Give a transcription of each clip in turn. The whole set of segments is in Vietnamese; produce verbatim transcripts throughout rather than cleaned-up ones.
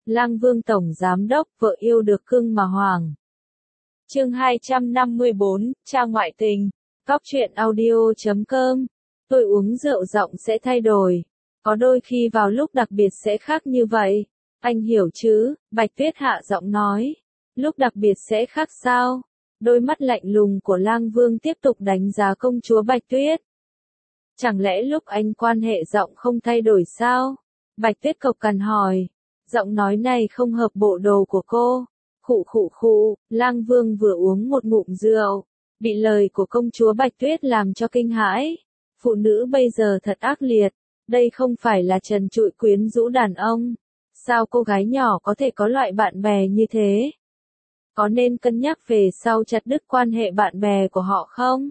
Lang Vương Tổng Giám Đốc, vợ yêu được cưng mà hoàng. Chương hai trăm năm mươi bốn, cha ngoại tình. Cóc truyện audio chấm com. Tôi uống rượu giọng sẽ thay đổi. Có đôi khi vào lúc đặc biệt sẽ khác như vậy. Anh hiểu chứ? Bạch Tuyết hạ giọng nói. Lúc đặc biệt sẽ khác sao? Đôi mắt lạnh lùng của Lang Vương tiếp tục đánh giá công chúa Bạch Tuyết. Chẳng lẽ lúc anh quan hệ giọng không thay đổi sao? Bạch Tuyết cộc cằn hỏi. Giọng nói này không hợp bộ đồ của cô. Khụ khụ khụ, Lang Vương vừa uống một ngụm rượu, bị lời của công chúa Bạch Tuyết làm cho kinh hãi. Phụ nữ bây giờ thật ác liệt, đây không phải là trần trụi quyến rũ đàn ông. Sao cô gái nhỏ có thể có loại bạn bè như thế? Có nên cân nhắc về sau chặt đứt quan hệ bạn bè của họ không?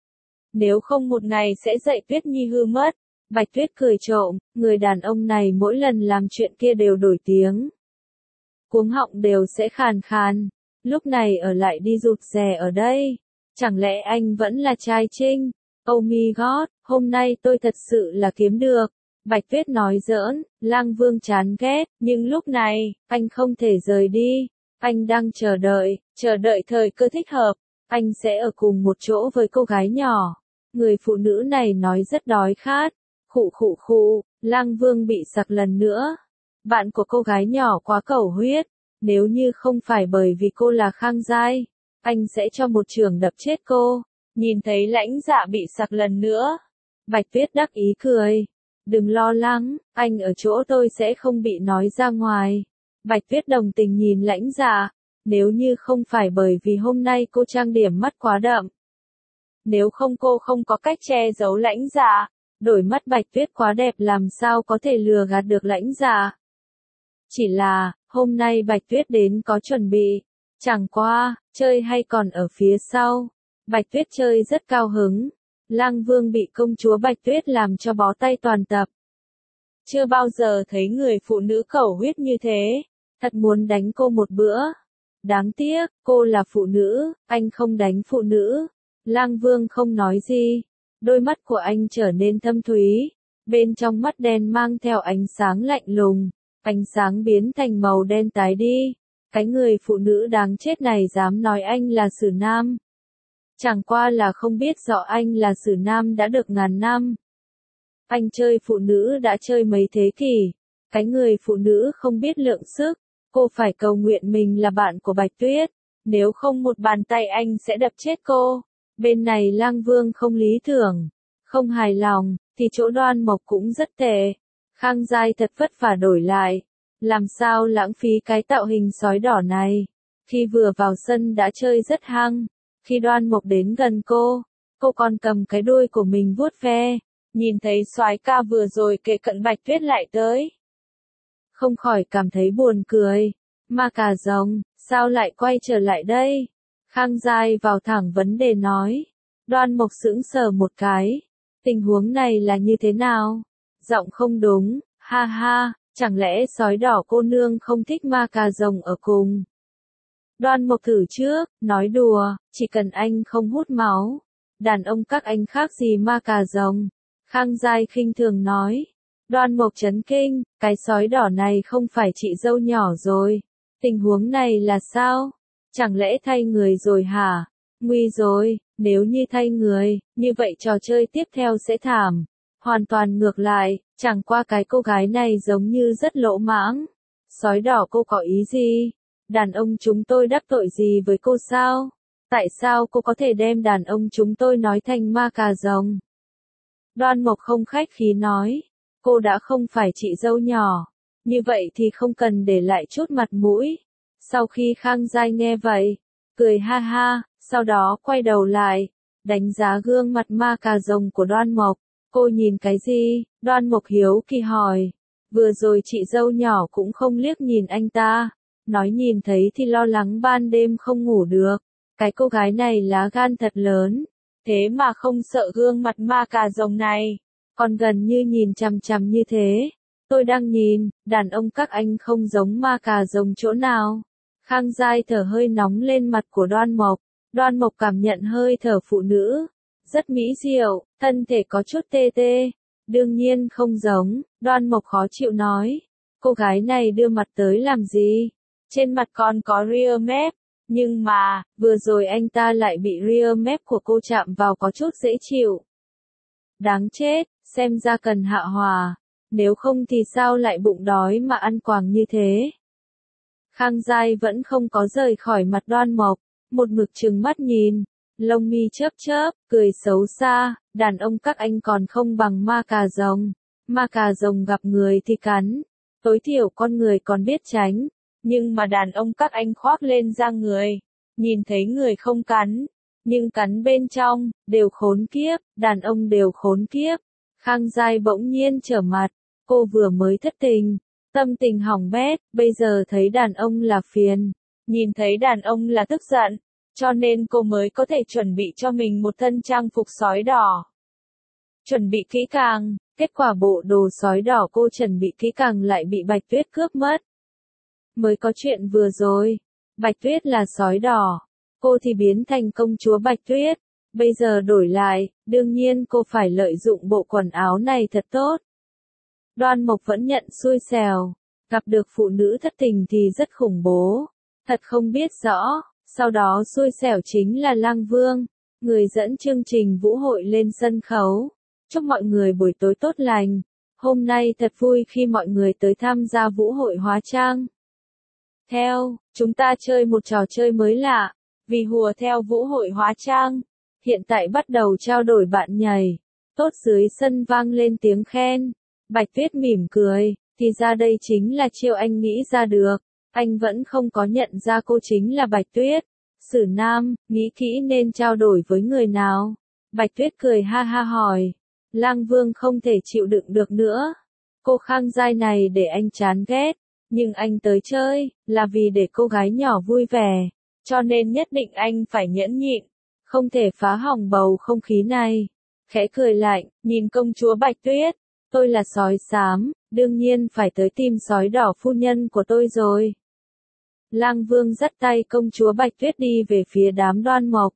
Nếu không một ngày sẽ dạy Tuyết Nhi hư mất. Bạch Tuyết cười trộm, người đàn ông này mỗi lần làm chuyện kia đều đổi tiếng. Cuống họng đều sẽ khàn khàn, lúc này ở lại đi rụt rè ở đây. Chẳng lẽ anh vẫn là trai trinh? Oh my god, hôm nay tôi thật sự là kiếm được. Bạch Tuyết nói giỡn, Lang Vương chán ghét, nhưng lúc này, anh không thể rời đi. Anh đang chờ đợi, chờ đợi thời cơ thích hợp. Anh sẽ ở cùng một chỗ với cô gái nhỏ. Người phụ nữ này nói rất đói khát. Khụ khụ khụ, Lang Vương bị sặc lần nữa. Bạn của cô gái nhỏ quá cầu huyết. Nếu như không phải bởi vì cô là Khang Giai, anh sẽ cho một chưởng đập chết cô. Nhìn thấy Lãnh Dạ bị sặc lần nữa. Bạch Tuyết đắc ý cười. Đừng lo lắng, anh ở chỗ tôi sẽ không bị nói ra ngoài. Bạch Tuyết đồng tình nhìn Lãnh Dạ. Nếu như không phải bởi vì hôm nay cô trang điểm mắt quá đậm. Nếu không cô không có cách che giấu Lãnh Dạ. Đôi mắt Bạch Tuyết quá đẹp làm sao có thể lừa gạt được Lãnh Dạ. Chỉ là, hôm nay Bạch Tuyết đến có chuẩn bị. Chẳng qua, chơi hay còn ở phía sau. Bạch Tuyết chơi rất cao hứng. Lang Vương bị công chúa Bạch Tuyết làm cho bó tay toàn tập. Chưa bao giờ thấy người phụ nữ khẩu huyết như thế. Thật muốn đánh cô một bữa. Đáng tiếc, cô là phụ nữ, anh không đánh phụ nữ. Lang Vương không nói gì. Đôi mắt của anh trở nên thâm thúy. Bên trong mắt đen mang theo ánh sáng lạnh lùng. Ánh sáng biến thành màu đen tái đi. Cái người phụ nữ đáng chết này dám nói anh là Sử Nam. Chẳng qua là không biết rõ anh là Sử Nam đã được ngàn năm. Anh chơi phụ nữ đã chơi mấy thế kỷ. Cái người phụ nữ không biết lượng sức. Cô phải cầu nguyện mình là bạn của Bạch Tuyết. Nếu không một bàn tay anh sẽ đập chết cô. Bên này Lang Vương không lý tưởng. Không hài lòng, thì chỗ Đoan Mộc cũng rất tệ. Khang Giai thật vất vả đổi lại. Làm sao lãng phí cái tạo hình sói đỏ này. Khi vừa vào sân đã chơi rất hăng. Khi Đoan Mộc đến gần cô, cô còn cầm cái đuôi của mình vuốt ve. Nhìn thấy soái ca vừa rồi kề cận Bạch Tuyết lại tới. Không khỏi cảm thấy buồn cười. Ma cà rồng, sao lại quay trở lại đây? Khang Giai vào thẳng vấn đề nói. Đoan Mộc sững sờ một cái. Tình huống này là như thế nào? Giọng không đúng, ha ha, chẳng lẽ sói đỏ cô nương không thích ma cà rồng ở cùng? Đoan Mộc thử trước, nói đùa, chỉ cần anh không hút máu. Đàn ông các anh khác gì ma cà rồng? Khang Giai khinh thường nói. Đoan Mộc chấn kinh, cái sói đỏ này không phải chị dâu nhỏ rồi. Tình huống này là sao? Chẳng lẽ thay người rồi hả? Nguy rồi, nếu như thay người, như vậy trò chơi tiếp theo sẽ thảm. Hoàn toàn ngược lại, chẳng qua cái cô gái này giống như rất lỗ mãng. Sói đỏ cô có ý gì? Đàn ông chúng tôi đắc tội gì với cô sao? Tại sao cô có thể đem đàn ông chúng tôi nói thành ma cà rồng? Đoan Mộc không khách khí nói. Cô đã không phải chị dâu nhỏ. Như vậy thì không cần để lại chút mặt mũi. Sau khi Khang Giai nghe vậy, cười ha ha, sau đó quay đầu lại, đánh giá gương mặt ma cà rồng của Đoan Mộc. Cô nhìn cái gì? Đoan Mộc hiếu kỳ hỏi. Vừa rồi chị dâu nhỏ cũng không liếc nhìn anh ta. Nói nhìn thấy thì lo lắng ban đêm không ngủ được. Cái cô gái này lá gan thật lớn. Thế mà không sợ gương mặt ma cà rồng này. Còn gần như nhìn chằm chằm như thế. Tôi đang nhìn, đàn ông các anh không giống ma cà rồng chỗ nào. Khang Giai thở hơi nóng lên mặt của Đoan Mộc. Đoan Mộc cảm nhận hơi thở phụ nữ. Rất mỹ diệu, thân thể có chút tê tê. Đương nhiên không giống, Đoan Mộc khó chịu nói. cô gái này đưa mặt tới làm gì? Trên mặt còn có ria mép, nhưng mà, vừa rồi anh ta lại bị ria mép của cô chạm vào có chút dễ chịu. Đáng chết, xem ra cần hạ hòa, nếu không thì sao lại bụng đói mà ăn quàng như thế. Khang Giai vẫn không có rời khỏi mặt Đoan Mộc, một mực trừng mắt nhìn, lông mi chớp chớp, cười xấu xa, đàn ông các anh còn không bằng ma cà rồng, ma cà rồng gặp người thì cắn, tối thiểu con người còn biết tránh, nhưng mà đàn ông các anh khoác lên da người, nhìn thấy người không cắn, nhưng cắn bên trong, đều khốn kiếp, đàn ông đều khốn kiếp. Khang Giai bỗng nhiên trở mặt, cô vừa mới thất tình, tâm tình hỏng bét, bây giờ thấy đàn ông là phiền, nhìn thấy đàn ông là tức giận, cho nên cô mới có thể chuẩn bị cho mình một thân trang phục sói đỏ. Chuẩn bị kỹ càng, kết quả bộ đồ sói đỏ cô chuẩn bị kỹ càng lại bị Bạch Tuyết cướp mất. Mới có chuyện vừa rồi, Bạch Tuyết là sói đỏ, cô thì biến thành công chúa Bạch Tuyết, bây giờ đổi lại, đương nhiên cô phải lợi dụng bộ quần áo này thật tốt. Đoan Mộc vẫn nhận xui xẻo, gặp được phụ nữ thất tình thì rất khủng bố, thật không biết rõ, sau đó xui xẻo chính là Lăng Vương, người dẫn chương trình vũ hội lên sân khấu. Chúc mọi người buổi tối tốt lành, hôm nay thật vui khi mọi người tới tham gia vũ hội hóa trang. Theo, chúng ta chơi một trò chơi mới lạ, vì hùa theo vũ hội hóa trang, hiện tại bắt đầu trao đổi bạn nhảy, tốt dưới sân vang lên tiếng khen, Bạch Tuyết mỉm cười, thì ra đây chính là chiêu anh nghĩ ra được, anh vẫn không có nhận ra cô chính là Bạch Tuyết, Sử Nam, nghĩ kỹ nên trao đổi với người nào, Bạch Tuyết cười ha ha hỏi, Lang Vương không thể chịu đựng được nữa, cô Khang Giai này để anh chán ghét. Nhưng anh tới chơi, là vì để cô gái nhỏ vui vẻ, cho nên nhất định anh phải nhẫn nhịn, không thể phá hỏng bầu không khí này. Khẽ cười lạnh, nhìn công chúa Bạch Tuyết, tôi là sói xám, đương nhiên phải tới tìm sói đỏ phu nhân của tôi rồi. Lang Vương dắt tay công chúa Bạch Tuyết đi về phía đám Đoan Mộc.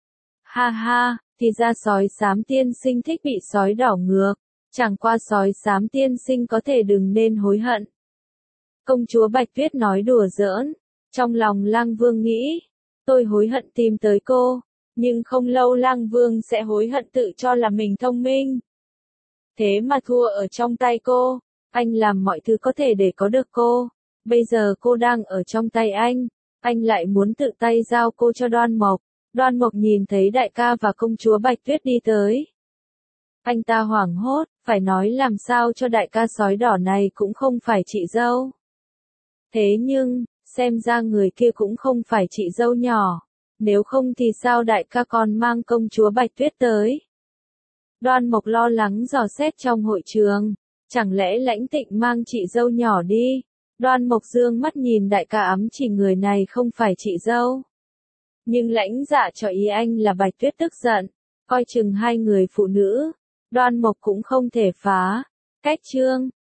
Ha ha, thì ra sói xám tiên sinh thích bị sói đỏ ngược, chẳng qua sói xám tiên sinh có thể đừng nên hối hận. Công chúa Bạch Tuyết nói đùa giỡn, trong lòng Lang Vương nghĩ, tôi hối hận tìm tới cô, nhưng không lâu Lang Vương sẽ hối hận tự cho là mình thông minh. Thế mà thua ở trong tay cô, anh làm mọi thứ có thể để có được cô, bây giờ cô đang ở trong tay anh, anh lại muốn tự tay giao cô cho Đoan Mộc. Đoan Mộc nhìn thấy đại ca và công chúa Bạch Tuyết đi tới. Anh ta hoảng hốt, phải nói làm sao cho đại ca sói đỏ này cũng không phải chị dâu. Thế nhưng, xem ra người kia cũng không phải chị dâu nhỏ, nếu không thì sao đại ca còn mang công chúa Bạch Tuyết tới. Đoan Mộc lo lắng dò xét trong hội trường, chẳng lẽ Lãnh Tịnh mang chị dâu nhỏ đi. Đoan Mộc dương mắt nhìn đại ca ấm chỉ người này không phải chị dâu. Nhưng Lãnh Dạ cho ý anh là Bạch Tuyết tức giận, coi chừng hai người phụ nữ, Đoan Mộc cũng không thể phá. Cách chương